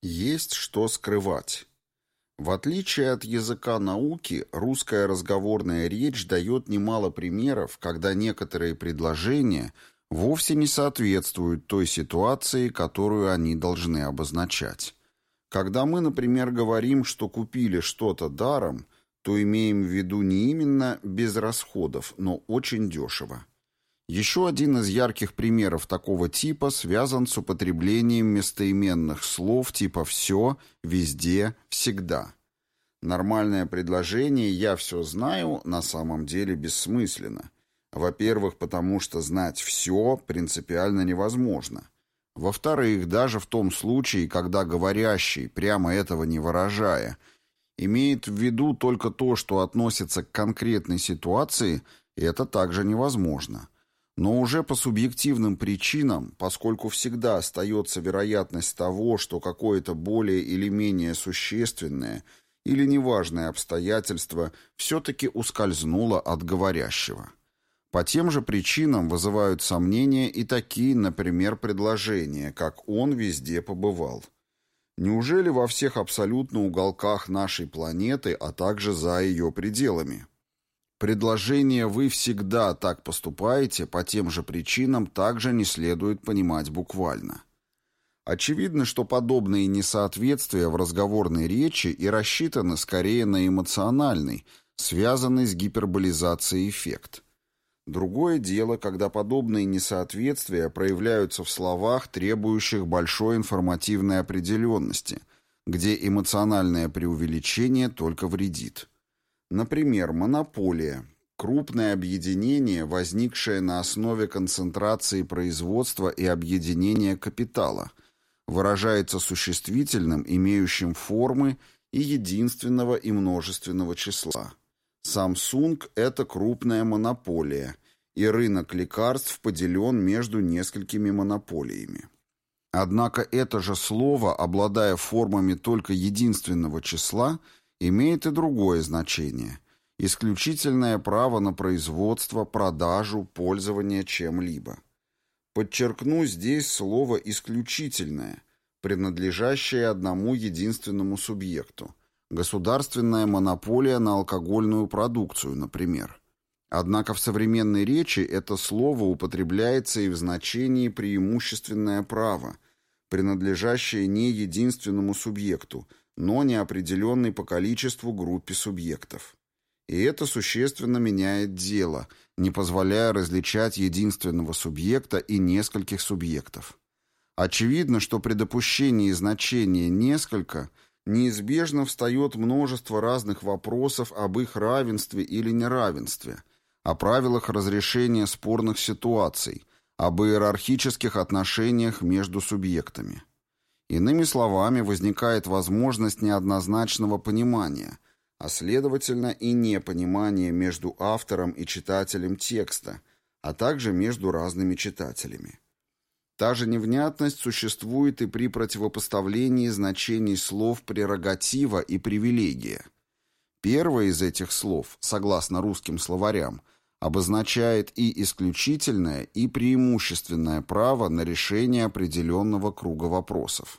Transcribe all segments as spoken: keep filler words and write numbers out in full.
Есть что скрывать. В отличие от языка науки, русская разговорная речь дает немало примеров, когда некоторые предложения вовсе не соответствуют той ситуации, которую они должны обозначать. Когда мы, например, говорим, что купили что-то даром, то имеем в виду не именно без расходов, но очень дешево. Еще один из ярких примеров такого типа связан с употреблением местоименных слов типа «все», «везде», «всегда». Нормальное предложение «я все знаю» на самом деле бессмысленно. Во-первых, потому что знать все принципиально невозможно. Во-вторых, даже в том случае, когда говорящий, прямо этого не выражая, имеет в виду только то, что относится к конкретной ситуации, это также невозможно. Но уже по субъективным причинам, поскольку всегда остается вероятность того, что какое-то более или менее существенное или неважное обстоятельство все-таки ускользнуло от говорящего. По тем же причинам вызывают сомнения и такие, например, предложения, как «он везде побывал». Неужели во всех абсолютно уголках нашей планеты, а также за ее пределами? Предложение «вы всегда так поступаете» по тем же причинам также не следует понимать буквально. Очевидно, что подобные несоответствия в разговорной речи и рассчитаны скорее на эмоциональный, связанный с гиперболизацией эффект. Другое дело, когда подобные несоответствия проявляются в словах, требующих большой информативной определенности, где эмоциональное преувеличение только вредит. Например, монополия – крупное объединение, возникшее на основе концентрации производства и объединения капитала, выражается существительным, имеющим формы и единственного и множественного числа. Samsung – это крупная монополия, и рынок лекарств поделен между несколькими монополиями. Однако это же слово, обладая формами только единственного числа, имеет и другое значение – исключительное право на производство, продажу, пользование чем-либо. Подчеркну здесь слово «исключительное», принадлежащее одному единственному субъекту – государственная монополия на алкогольную продукцию, например. Однако в современной речи это слово употребляется и в значении «преимущественное право», принадлежащее не единственному субъекту, но неопределенной по количеству группе субъектов. И это существенно меняет дело, не позволяя различать единственного субъекта и нескольких субъектов. Очевидно, что при допущении значения «несколько» неизбежно встает множество разных вопросов об их равенстве или неравенстве, о правилах разрешения спорных ситуаций, об иерархических отношениях между субъектами. Иными словами, возникает возможность неоднозначного понимания, а следовательно и непонимания между автором и читателем текста, а также между разными читателями. Та же невнятность существует и при противопоставлении значений слов «прерогатива» и «привилегия». Первое из этих слов, согласно русским словарям, обозначает и исключительное, и преимущественное право на решение определенного круга вопросов.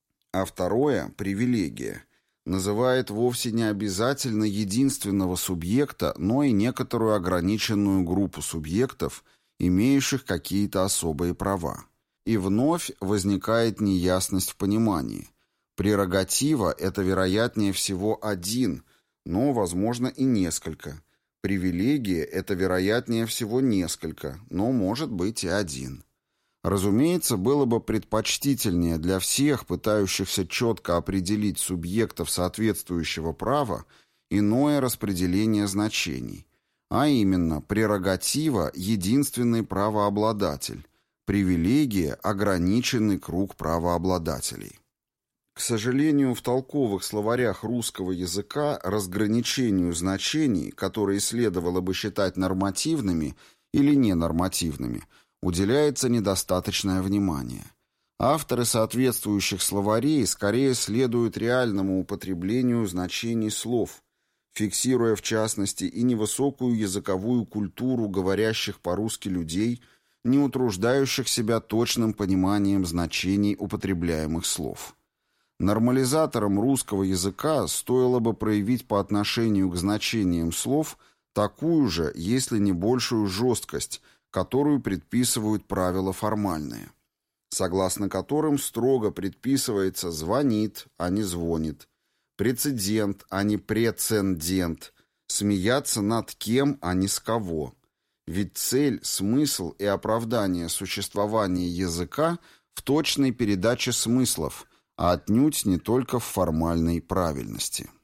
А второе, привилегия, называет вовсе не обязательно единственного субъекта, но и некоторую ограниченную группу субъектов, имеющих какие-то особые права. И вновь возникает неясность в понимании. Прерогатива – это вероятнее всего один, но, возможно, и несколько. Привилегия – это вероятнее всего несколько, но может быть и один. Разумеется, было бы предпочтительнее для всех, пытающихся четко определить субъектов соответствующего права, иное распределение значений. А именно, прерогатива – единственный правообладатель, привилегия – ограниченный круг правообладателей. К сожалению, в толковых словарях русского языка разграничению значений, которые следовало бы считать нормативными или ненормативными, уделяется недостаточное внимание. Авторы соответствующих словарей скорее следуют реальному употреблению значений слов, фиксируя в частности и невысокую языковую культуру говорящих по-русски людей, не утруждающих себя точным пониманием значений употребляемых слов. Нормализаторам русского языка стоило бы проявить по отношению к значениям слов такую же, если не большую жесткость, которую предписывают правила формальные, согласно которым строго предписывается «звонит», а не «звонит», «прецедент», а не «прецедент», «смеяться над кем», а не «с кого». Ведь цель, смысл и оправдание существования языка в точной передаче смыслов, а отнюдь не только в формальной правильности.